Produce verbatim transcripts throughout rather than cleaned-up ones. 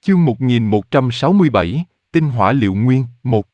Chương một nghìn một trăm sáu mươi bảy, Tinh hỏa liệu nguyên, một.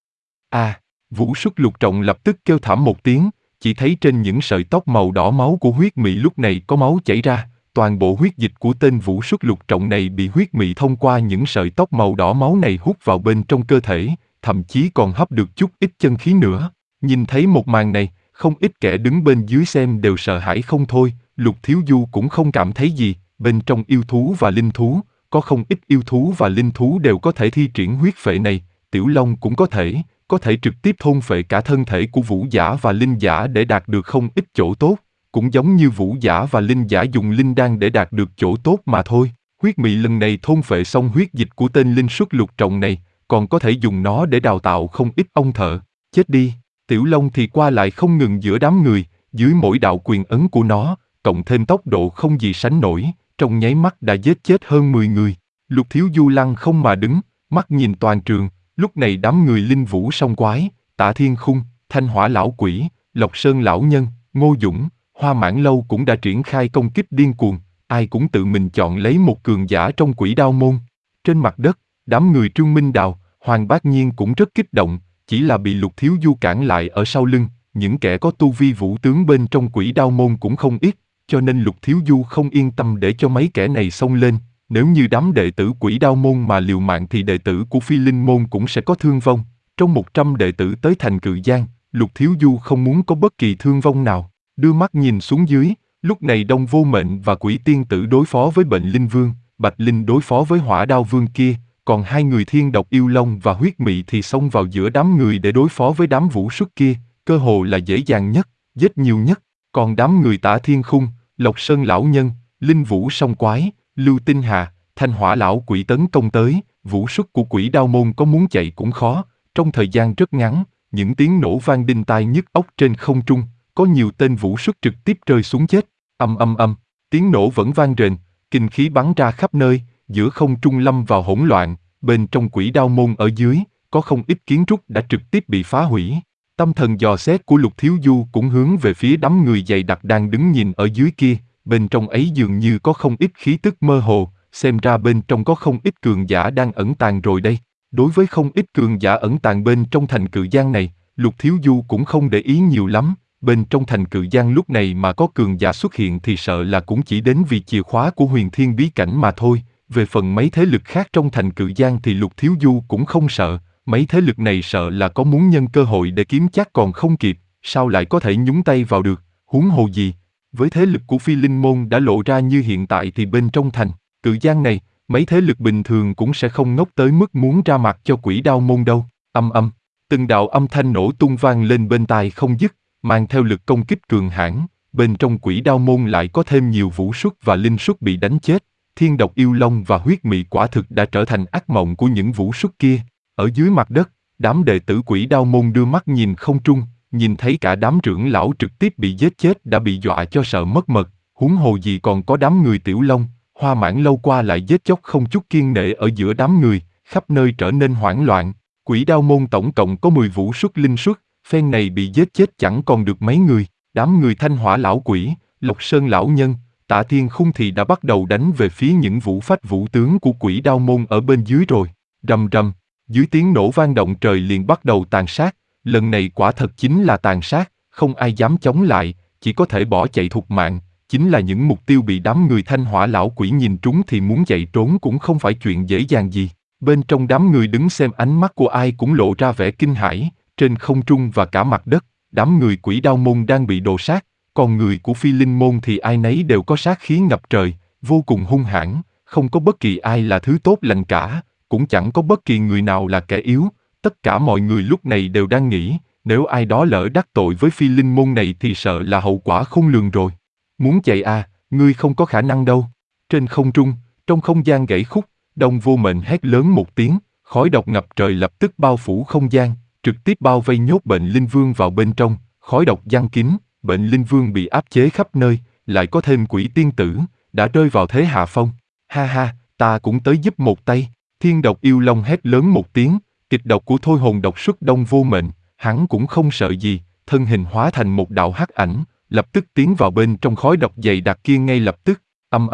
À, Vũ Xuất Lục Trọng lập tức kêu thảm một tiếng, chỉ thấy trên những sợi tóc màu đỏ máu của huyết mị lúc này có máu chảy ra, toàn bộ huyết dịch của tên Vũ Xuất Lục Trọng này bị huyết mị thông qua những sợi tóc màu đỏ máu này hút vào bên trong cơ thể, thậm chí còn hấp được chút ít chân khí nữa. Nhìn thấy một màn này, không ít kẻ đứng bên dưới xem đều sợ hãi không thôi, Lục Thiếu Du cũng không cảm thấy gì, bên trong yêu thú và linh thú, có không ít yêu thú và linh thú đều có thể thi triển huyết phệ này, Tiểu Long cũng có thể, có thể trực tiếp thôn phệ cả thân thể của vũ giả và linh giả để đạt được không ít chỗ tốt, cũng giống như vũ giả và linh giả dùng linh đan để đạt được chỗ tốt mà thôi. Huyết mị lần này thôn phệ xong huyết dịch của tên Linh Xuất Lục Trọng này, còn có thể dùng nó để đào tạo không ít ong thợ. Chết đi! Tiểu Long thì qua lại không ngừng giữa đám người, dưới mỗi đạo quyền ấn của nó, cộng thêm tốc độ không gì sánh nổi, trong nháy mắt đã giết chết hơn mười người. Lục Thiếu Du lăng không mà đứng, mắt nhìn toàn trường, lúc này đám người Linh Vũ Song Quái, Tạ Thiên Khung, Thanh Hỏa Lão Quỷ, Lộc Sơn Lão Nhân, Ngô Dũng, Hoa Mãn Lâu cũng đã triển khai công kích điên cuồng, ai cũng tự mình chọn lấy một cường giả trong Quỷ Đao môn. Trên mặt đất, đám người Trương Minh Đào, Hoàng Bác Nhiên cũng rất kích động, chỉ là bị Lục Thiếu Du cản lại ở sau lưng, những kẻ có tu vi vũ tướng bên trong Quỷ Đao môn cũng không ít, cho nên Lục Thiếu Du không yên tâm để cho mấy kẻ này xông lên. Nếu như đám đệ tử Quỷ Đao môn mà liều mạng thì đệ tử của Phi Linh môn cũng sẽ có thương vong. Trong một trăm đệ tử tới thành Cự Giang, Lục Thiếu Du không muốn có bất kỳ thương vong nào. Đưa mắt nhìn xuống dưới, lúc này Đông Vô Mệnh và Quỷ Tiên Tử đối phó với Bệnh Linh Vương, Bạch Linh đối phó với Hỏa Đao Vương kia, còn hai người Thiên Độc Yêu Long và Huyết Mị thì xông vào giữa đám người để đối phó với đám Vũ Xuất kia, cơ hồ là dễ dàng nhất, giết nhiều nhất. Còn đám người Tạ Thiên Khung, Lộc Sơn Lão Nhân, Linh Vũ Song Quái, Lưu Tinh Hà, Thanh Hỏa Lão Quỷ tấn công tới, Vũ Xuất của Quỷ Đao môn có muốn chạy cũng khó. Trong thời gian rất ngắn, những tiếng nổ vang đinh tai nhức óc trên không trung, có nhiều tên Vũ Xuất trực tiếp rơi xuống chết. Âm âm âm, tiếng nổ vẫn vang rền, kinh khí bắn ra khắp nơi, giữa không trung lâm vào hỗn loạn. Bên trong Quỷ Đao môn ở dưới, có không ít kiến trúc đã trực tiếp bị phá hủy. Tâm thần dò xét của Lục Thiếu Du cũng hướng về phía đám người dày đặc đang đứng nhìn ở dưới kia, bên trong ấy dường như có không ít khí tức mơ hồ, xem ra bên trong có không ít cường giả đang ẩn tàng rồi đây. Đối với không ít cường giả ẩn tàng bên trong thành Cự Giang này, Lục Thiếu Du cũng không để ý nhiều lắm, bên trong thành Cự Giang lúc này mà có cường giả xuất hiện thì sợ là cũng chỉ đến vì chìa khóa của Huyền Thiên bí cảnh mà thôi. Về phần mấy thế lực khác trong thành Cự Giang thì Lục Thiếu Du cũng không sợ, mấy thế lực này sợ là có muốn nhân cơ hội để kiếm chắc còn không kịp, sao lại có thể nhúng tay vào được, huống hồ gì. Với thế lực của Phi Linh môn đã lộ ra như hiện tại thì bên trong thành Cự Giang này, mấy thế lực bình thường cũng sẽ không ngốc tới mức muốn ra mặt cho Quỷ Đao môn đâu. Âm âm, từng đạo âm thanh nổ tung vang lên bên tai không dứt, mang theo lực công kích cường hãn. Bên trong Quỷ Đao môn lại có thêm nhiều Vũ Xuất và Linh Xuất bị đánh chết. Thiên Độc Yêu Long và Huyết Mị quả thực đã trở thành ác mộng của những Vũ Xuất kia. Ở dưới mặt đất, đám đệ tử Quỷ Đao môn đưa mắt nhìn không trung, nhìn thấy cả đám trưởng lão trực tiếp bị giết chết đã bị dọa cho sợ mất mật, huống hồ gì còn có đám người Tiểu Long, Hoa Mãn Lâu qua lại giết chóc không chút kiêng nể ở giữa đám người, khắp nơi trở nên hoảng loạn. Quỷ Đao môn tổng cộng có mười Vũ Xuất Linh Xuất, phen này bị giết chết chẳng còn được mấy người. Đám người Thanh Hỏa Lão Quỷ, Lộc Sơn Lão Nhân, Tạ Thiên Khung thì đã bắt đầu đánh về phía những vũ phách vũ tướng của Quỷ Đao môn ở bên dưới rồi. Rầm rầm, dưới tiếng nổ vang động trời liền bắt đầu tàn sát. Lần này quả thật chính là tàn sát, không ai dám chống lại, chỉ có thể bỏ chạy thục mạng. Chính là những mục tiêu bị đám người Thanh Hỏa Lão Quỷ nhìn trúng thì muốn chạy trốn cũng không phải chuyện dễ dàng gì. Bên trong đám người đứng xem ánh mắt của ai cũng lộ ra vẻ kinh hãi, trên không trung và cả mặt đất, đám người Quỷ Đao môn đang bị đồ sát, còn người của Phi Linh môn thì ai nấy đều có sát khí ngập trời, vô cùng hung hãn, không có bất kỳ ai là thứ tốt lành cả, cũng chẳng có bất kỳ người nào là kẻ yếu. Tất cả mọi người lúc này đều đang nghĩ, nếu ai đó lỡ đắc tội với Phi Linh môn này thì sợ là hậu quả khôn lường rồi. Muốn chạy à, ngươi không có khả năng đâu. Trên không trung, trong không gian gãy khúc, Đông Vô Mệnh hét lớn một tiếng, khói độc ngập trời lập tức bao phủ không gian, trực tiếp bao vây nhốt Bệnh Linh Vương vào bên trong, khói độc giăng kín, Bệnh Linh Vương bị áp chế khắp nơi, lại có thêm Quỷ Tiên Tử, đã rơi vào thế hạ phong. Ha ha, ta cũng tới giúp một tay. Thiên Độc Yêu Long hét lớn một tiếng, kịch độc của thôi hồn độc xuất Đông Vô Mệnh, hắn cũng không sợ gì, thân hình hóa thành một đạo hắc ảnh, lập tức tiến vào bên trong khói độc dày đặc kia ngay lập tức. Âm âm,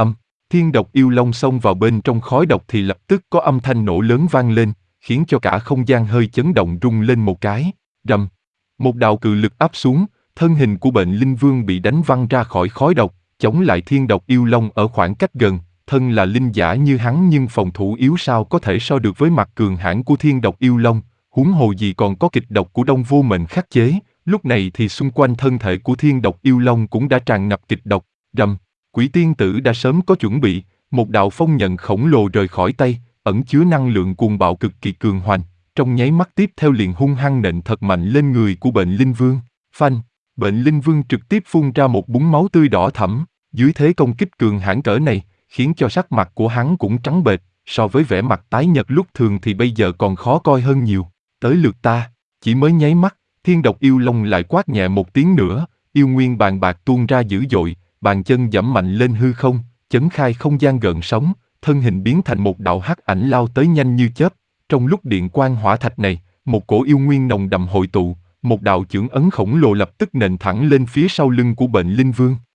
Thiên độc yêu long xông vào bên trong khói độc thì lập tức có âm thanh nổ lớn vang lên, khiến cho cả không gian hơi chấn động rung lên một cái. Rầm. Một đạo cự lực áp xuống, thân hình của Bệnh Linh Vương bị đánh văng ra khỏi khói độc, chống lại thiên độc yêu long ở khoảng cách gần. Thân là linh giả như hắn nhưng phòng thủ yếu sao có thể so được với mặt cường hãn của thiên độc yêu long, huống hồ gì còn có kịch độc của Đông Vô Mệnh khắc chế. Lúc này thì xung quanh thân thể của thiên độc yêu long cũng đã tràn ngập kịch độc. Rầm. Quỷ tiên tử đã sớm có chuẩn bị, một đạo phong nhận khổng lồ rời khỏi tay, ẩn chứa năng lượng cuồng bạo cực kỳ cường hoành, trong nháy mắt tiếp theo liền hung hăng nện thật mạnh lên người của Bệnh Linh Vương. Phanh. Bệnh Linh Vương trực tiếp phun ra một búng máu tươi đỏ thẫm, dưới thế công kích cường hãn cỡ này, khiến cho sắc mặt của hắn cũng trắng bệch, so với vẻ mặt tái nhợt lúc thường thì bây giờ còn khó coi hơn nhiều. Tới lượt ta. Chỉ mới nháy mắt, thiên độc yêu long lại quát nhẹ một tiếng nữa, yêu nguyên bàn bạc tuôn ra dữ dội, bàn chân giẫm mạnh lên hư không, chấn khai không gian gợn sóng, thân hình biến thành một đạo hắc ảnh lao tới nhanh như chớp. Trong lúc điện quang hỏa thạch này, một cổ yêu nguyên nồng đậm hội tụ, một đạo chưởng ấn khổng lồ lập tức nện thẳng lên phía sau lưng của Bệnh Linh Vương.